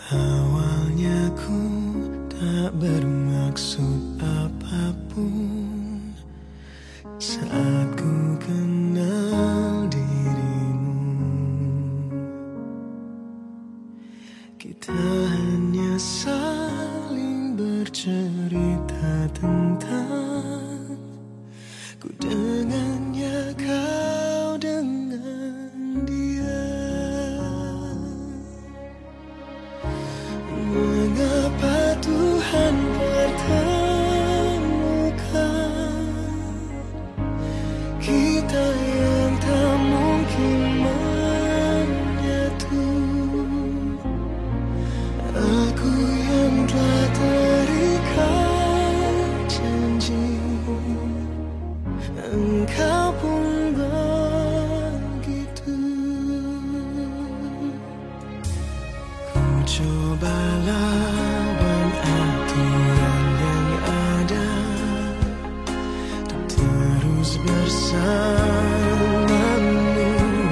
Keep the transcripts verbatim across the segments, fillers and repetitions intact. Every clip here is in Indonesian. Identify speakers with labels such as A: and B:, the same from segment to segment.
A: Awalnya ku tak bermaksud apapun saat ku kenal dirimu. Kita hanya saling bercerita tentang ku dengannya, kau dengan dia. Mengapa Tuhan pertemukan kita yang tak mungkin menyatu? Aku yang telah terikat janji, engkau pun begitu. Ku coba lawan aturan yang ada untuk terus bersamamu.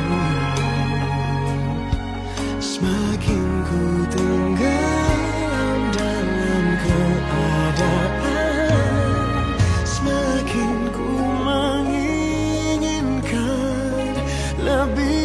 A: Semakin ku tenggelam dalam keadaan, semakin ku menginginkan lebih.